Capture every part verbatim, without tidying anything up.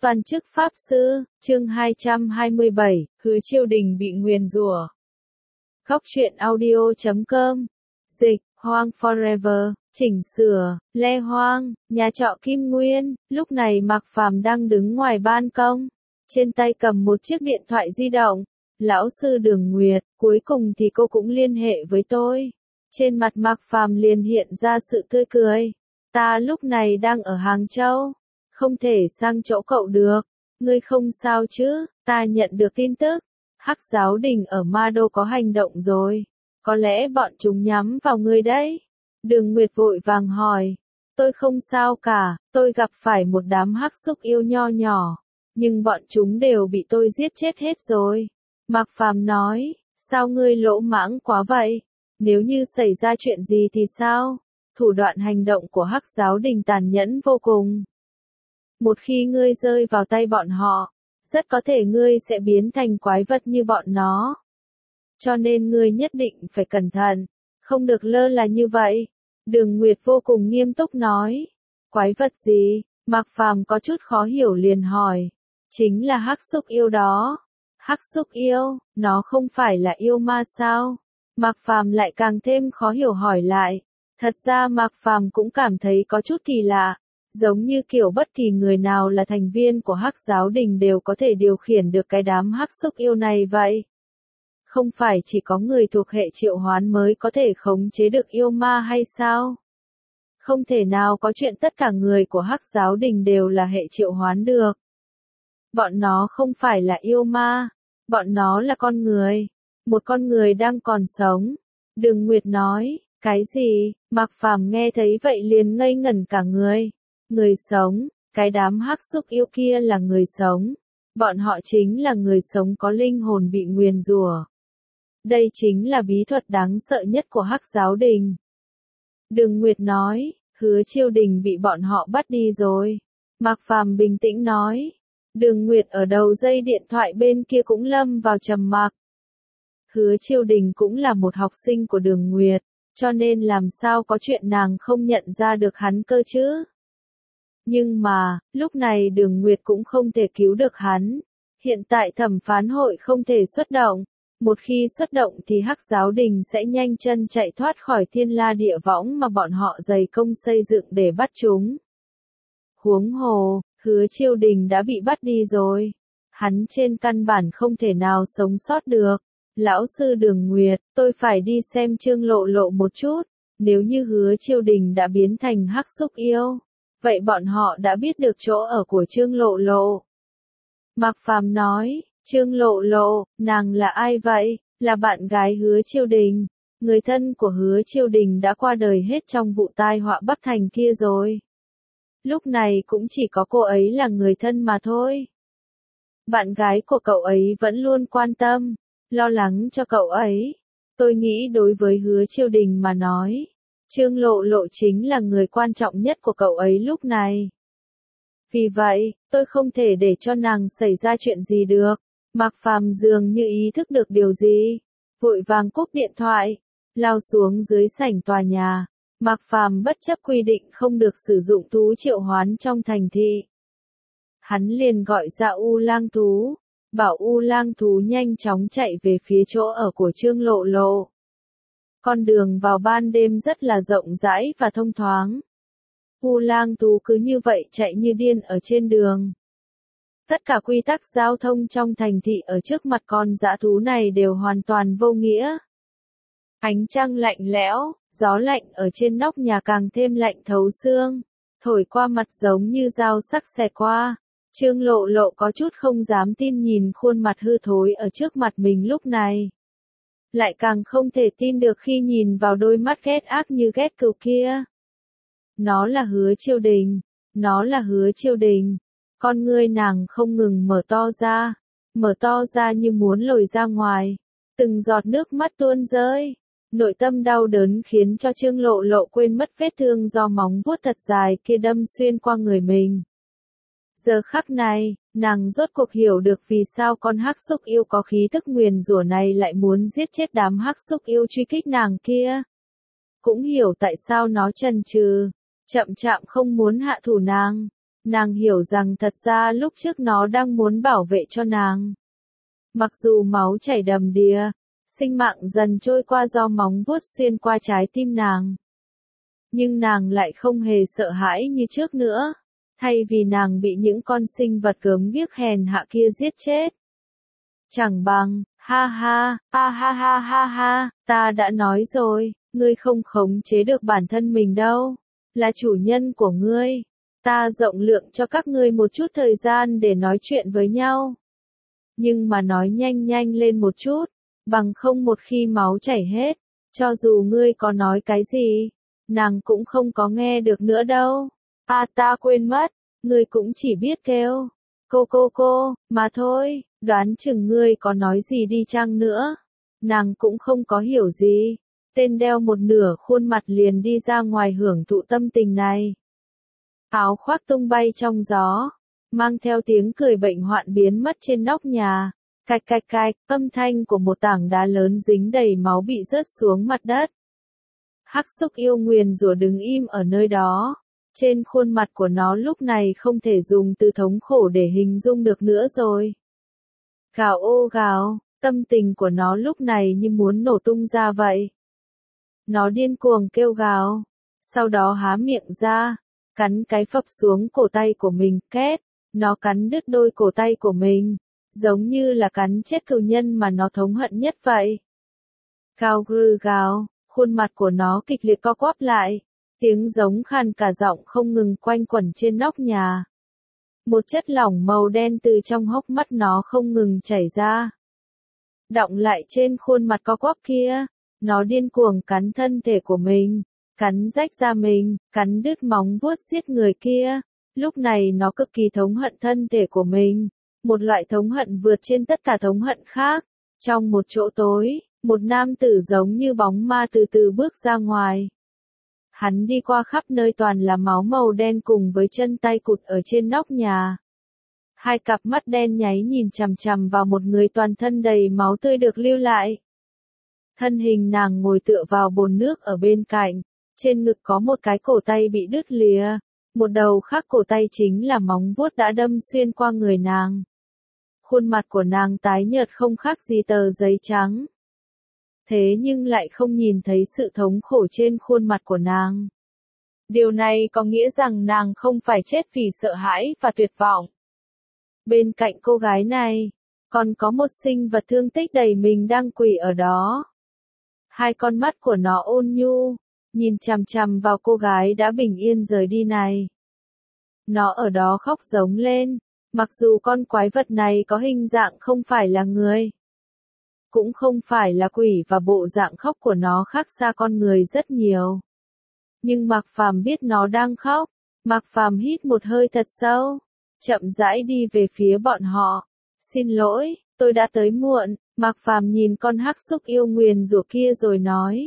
Toàn chức Pháp Sư, chương hai trăm hai mươi bảy, Hứa Chiêu Đình bị nguyền rủa. Góc truyện audio chấm com. Dịch, Hoang Forever, chỉnh sửa, Le Hoang, nhà trọ Kim Nguyên, lúc này Mạc Phàm đang đứng ngoài ban công, trên tay cầm một chiếc điện thoại di động. Lão sư Đường Nguyệt, cuối cùng thì cô cũng liên hệ với tôi. Trên mặt Mạc Phàm liền hiện ra sự tươi cười. Ta lúc này đang ở Hàng Châu. Không thể sang chỗ cậu được. Ngươi không sao chứ? Ta nhận được tin tức. Hắc Giáo Đình ở Ma Đô có hành động rồi. Có lẽ bọn chúng nhắm vào ngươi đấy. Đường Nguyệt vội vàng hỏi. Tôi không sao cả, tôi gặp phải một đám hắc xúc yêu nho nhỏ. Nhưng bọn chúng đều bị tôi giết chết hết rồi. Mạc Phàm nói, sao ngươi lỗ mãng quá vậy? Nếu như xảy ra chuyện gì thì sao? Thủ đoạn hành động của Hắc Giáo Đình tàn nhẫn vô cùng. Một khi ngươi rơi vào tay bọn họ, rất có thể ngươi sẽ biến thành quái vật như bọn nó. Cho nên ngươi nhất định phải cẩn thận, không được lơ là như vậy. Đường Nguyệt vô cùng nghiêm túc nói. Quái vật gì? Mạc Phàm có chút khó hiểu liền hỏi. Chính là hắc xúc yêu đó. Hắc xúc yêu, nó không phải là yêu ma sao? Mạc Phàm lại càng thêm khó hiểu hỏi lại. Thật ra Mạc Phàm cũng cảm thấy có chút kỳ lạ. Giống như kiểu bất kỳ người nào là thành viên của Hắc Giáo Đình đều có thể điều khiển được cái đám hắc xúc yêu này vậy. Không phải chỉ có người thuộc hệ triệu hoán mới có thể khống chế được yêu ma hay sao? Không thể nào có chuyện tất cả người của Hắc Giáo Đình đều là hệ triệu hoán được. Bọn nó không phải là yêu ma, bọn nó là con người. Một con người đang còn sống. Đường Nguyệt nói, cái gì? Mạc Phàm nghe thấy vậy liền ngây ngẩn cả người. Người sống, cái đám hắc xúc yêu kia là người sống. Bọn họ chính là người sống có linh hồn bị nguyền rủa. Đây chính là bí thuật đáng sợ nhất của Hắc Giáo Đình. Đường Nguyệt nói, Hứa Chiêu Đình bị bọn họ bắt đi rồi. Mạc Phàm bình tĩnh nói. Đường Nguyệt ở đầu dây điện thoại bên kia cũng lâm vào trầm mặc. Hứa Chiêu Đình cũng là một học sinh của Đường Nguyệt, cho nên làm sao có chuyện nàng không nhận ra được hắn cơ chứ? Nhưng mà, lúc này Đường Nguyệt cũng không thể cứu được hắn. Hiện tại thẩm phán hội không thể xuất động. Một khi xuất động thì Hắc Giáo Đình sẽ nhanh chân chạy thoát khỏi thiên la địa võng mà bọn họ dày công xây dựng để bắt chúng. Huống hồ, Hứa Chiêu Đình đã bị bắt đi rồi. Hắn trên căn bản không thể nào sống sót được. Lão sư Đường Nguyệt, tôi phải đi xem Trương Lộ Lộ một chút. Nếu như Hứa Chiêu Đình đã biến thành hắc xúc yêu, vậy bọn họ đã biết được chỗ ở của Trương Lộ Lộ. Mạc Phàm nói, Trương Lộ Lộ, nàng là ai vậy? Là bạn gái Hứa Chiêu Đình. Người thân của Hứa Chiêu Đình đã qua đời hết trong vụ tai họa Bắc Thành kia rồi. Lúc này cũng chỉ có cô ấy là người thân mà thôi. Bạn gái của cậu ấy vẫn luôn quan tâm, lo lắng cho cậu ấy. Tôi nghĩ đối với Hứa Chiêu Đình mà nói, Trương Lộ Lộ chính là người quan trọng nhất của cậu ấy lúc này. Vì vậy, tôi không thể để cho nàng xảy ra chuyện gì được. Mạc Phàm dường như ý thức được điều gì, vội vàng cúp điện thoại, lao xuống dưới sảnh tòa nhà. Mạc Phàm bất chấp quy định không được sử dụng thú triệu hoán trong thành thị. Hắn liền gọi ra U Lang thú, bảo U Lang thú nhanh chóng chạy về phía chỗ ở của Trương Lộ Lộ. Con đường vào ban đêm rất là rộng rãi và thông thoáng. U Lang thú cứ như vậy chạy như điên ở trên đường. Tất cả quy tắc giao thông trong thành thị ở trước mặt con dã thú này đều hoàn toàn vô nghĩa. Ánh trăng lạnh lẽo, gió lạnh ở trên nóc nhà càng thêm lạnh thấu xương, thổi qua mặt giống như dao sắc xẹt qua. Trương Lộ Lộ có chút không dám tin nhìn khuôn mặt hư thối ở trước mặt mình lúc này. Lại càng không thể tin được khi nhìn vào đôi mắt ghét ác như ghét cừu kia. Nó là Hứa Chiêu Đình, nó là Hứa Chiêu Đình. Con ngươi nàng không ngừng mở to ra, mở to ra như muốn lồi ra ngoài. Từng giọt nước mắt tuôn rơi. Nội tâm đau đớn khiến cho Trương Lộ Lộ quên mất vết thương do móng vuốt thật dài kia đâm xuyên qua người mình. Giờ khắc này, nàng rốt cuộc hiểu được vì sao con hắc xúc yêu có khí thức nguyền rủa này lại muốn giết chết đám hắc xúc yêu truy kích nàng kia. Cũng hiểu tại sao nó chần chừ, chậm chạp không muốn hạ thủ nàng. Nàng hiểu rằng thật ra lúc trước nó đang muốn bảo vệ cho nàng. Mặc dù máu chảy đầm đìa, sinh mạng dần trôi qua do móng vuốt xuyên qua trái tim nàng. Nhưng nàng lại không hề sợ hãi như trước nữa, thay vì nàng bị những con sinh vật gớm ghiếc hèn hạ kia giết chết. Chẳng bằng, ha ha, ha ha ha ha ha, ta đã nói rồi, ngươi không khống chế được bản thân mình đâu, là chủ nhân của ngươi. Ta rộng lượng cho các ngươi một chút thời gian để nói chuyện với nhau. Nhưng mà nói nhanh nhanh lên một chút, bằng không một khi máu chảy hết, cho dù ngươi có nói cái gì, nàng cũng không có nghe được nữa đâu. À ta quên mất, ngươi cũng chỉ biết kêu, cô cô cô, mà thôi, đoán chừng ngươi có nói gì đi chăng nữa. Nàng cũng không có hiểu gì, tên đeo một nửa khuôn mặt liền đi ra ngoài hưởng thụ tâm tình này. Áo khoác tung bay trong gió, mang theo tiếng cười bệnh hoạn biến mất trên nóc nhà. Cạch cạch cạch, âm thanh của một tảng đá lớn dính đầy máu bị rớt xuống mặt đất. Hắc xúc yêu nguyền rủa đứng im ở nơi đó. Trên khuôn mặt của nó lúc này không thể dùng từ thống khổ để hình dung được nữa rồi. Gào ô gào, tâm tình của nó lúc này như muốn nổ tung ra vậy. Nó điên cuồng kêu gào, sau đó há miệng ra, cắn cái phập xuống cổ tay của mình, két, nó cắn đứt đôi cổ tay của mình, giống như là cắn chết cừu nhân mà nó thống hận nhất vậy. Gào gừ gào, khuôn mặt của nó kịch liệt co quắp lại, tiếng giống khàn cả giọng không ngừng quanh quẩn trên nóc nhà. Một chất lỏng màu đen từ trong hốc mắt nó không ngừng chảy ra. Đọng lại trên khuôn mặt co quắp kia, nó điên cuồng cắn thân thể của mình, cắn rách da mình, cắn đứt móng vuốt giết người kia. Lúc này nó cực kỳ thống hận thân thể của mình, một loại thống hận vượt trên tất cả thống hận khác. Trong một chỗ tối, một nam tử giống như bóng ma từ từ bước ra ngoài. Hắn đi qua khắp nơi toàn là máu màu đen cùng với chân tay cụt ở trên nóc nhà. Hai cặp mắt đen nháy nhìn chằm chằm vào một người toàn thân đầy máu tươi được lưu lại. Thân hình nàng ngồi tựa vào bồn nước ở bên cạnh, trên ngực có một cái cổ tay bị đứt lìa, một đầu khác cổ tay chính là móng vuốt đã đâm xuyên qua người nàng. Khuôn mặt của nàng tái nhợt không khác gì tờ giấy trắng. Thế nhưng lại không nhìn thấy sự thống khổ trên khuôn mặt của nàng. Điều này có nghĩa rằng nàng không phải chết vì sợ hãi và tuyệt vọng. Bên cạnh cô gái này, còn có một sinh vật thương tích đầy mình đang quỳ ở đó. Hai con mắt của nó ôn nhu, nhìn chằm chằm vào cô gái đã bình yên rời đi này. Nó ở đó khóc giống lên, mặc dù con quái vật này có hình dạng không phải là người. Cũng không phải là quỷ và bộ dạng khóc của nó khác xa con người rất nhiều. Nhưng Mạc Phàm biết nó đang khóc, Mạc Phàm hít một hơi thật sâu, chậm rãi đi về phía bọn họ. Xin lỗi, tôi đã tới muộn, Mạc Phàm nhìn con hắc xúc yêu nguyền rủa kia rồi nói.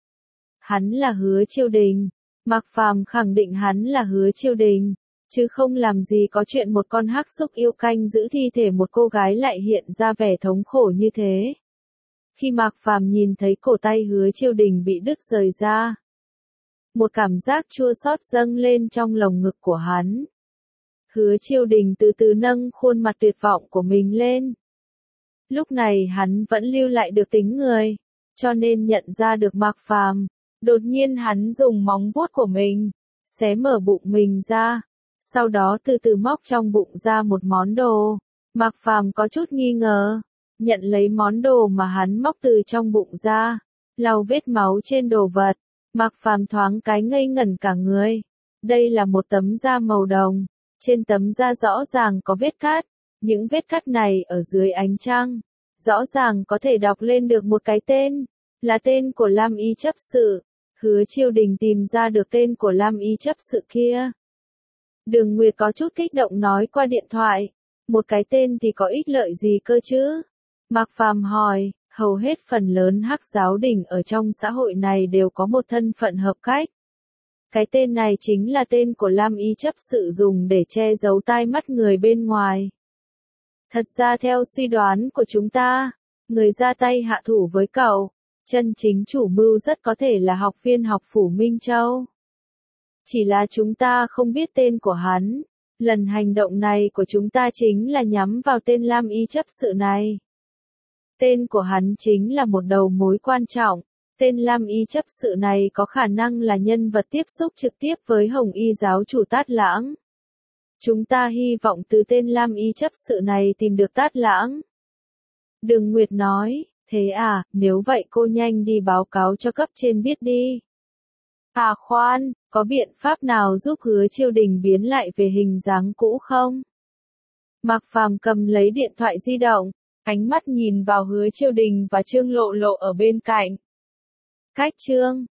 Hắn là Hứa Chiêu Đình, Mạc Phàm khẳng định hắn là Hứa Chiêu Đình, chứ không làm gì có chuyện một con hắc xúc yêu canh giữ thi thể một cô gái lại hiện ra vẻ thống khổ như thế. Khi Mạc Phàm nhìn thấy cổ tay Hứa Chiêu Đình bị đứt rời ra, một cảm giác chua xót dâng lên trong lồng ngực của hắn. Hứa Chiêu Đình từ từ nâng khuôn mặt tuyệt vọng của mình lên. Lúc này hắn vẫn lưu lại được tính người, cho nên nhận ra được Mạc Phàm. Đột nhiên hắn dùng móng vuốt của mình, xé mở bụng mình ra, sau đó từ từ móc trong bụng ra một món đồ. Mạc Phàm có chút nghi ngờ, nhận lấy món đồ mà hắn móc từ trong bụng ra, lau vết máu trên đồ vật. Mạc Phàm thoáng cái ngây ngẩn cả người. Đây là một tấm da màu đồng, trên tấm da rõ ràng có vết cắt, những vết cắt này ở dưới ánh trăng, rõ ràng có thể đọc lên được một cái tên, là tên của Lam Y chấp sự. Hứa Chiêu Đình tìm ra được tên của Lam Y chấp sự kia. Đường Nguyệt có chút kích động nói qua điện thoại, một cái tên thì có ích lợi gì cơ chứ? Mạc Phàm hỏi, hầu hết phần lớn hắc giáo đình ở trong xã hội này đều có một thân phận hợp cách. Cái tên này chính là tên của Lam Y chấp sự dùng để che giấu tai mắt người bên ngoài. Thật ra theo suy đoán của chúng ta, người ra tay hạ thủ với cậu, chân chính chủ mưu rất có thể là học viên học phủ Minh Châu. Chỉ là chúng ta không biết tên của hắn, Lần hành động này của chúng ta chính là nhắm vào tên Lam Y chấp sự này. Tên của hắn chính là một đầu mối quan trọng. Tên Lam Y chấp sự này có khả năng là nhân vật tiếp xúc trực tiếp với Hồng Y giáo chủ Tát Lãng. Chúng ta hy vọng từ tên Lam Y chấp sự này tìm được Tát Lãng. Đường Nguyệt nói, thế à, nếu vậy cô nhanh đi báo cáo cho cấp trên biết đi. À khoan, có biện pháp nào giúp Hứa Chiêu Đình biến lại về hình dáng cũ không? Mạc Phàm cầm lấy điện thoại di động, ánh mắt nhìn vào Hứa Chiêu Đình và Trương Lộ Lộ ở bên cạnh. Cách Trương,